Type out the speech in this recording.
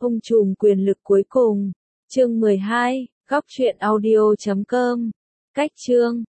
Ông trùm quyền lực cuối cùng. Chương 12, góc truyện audio.com. Cách chương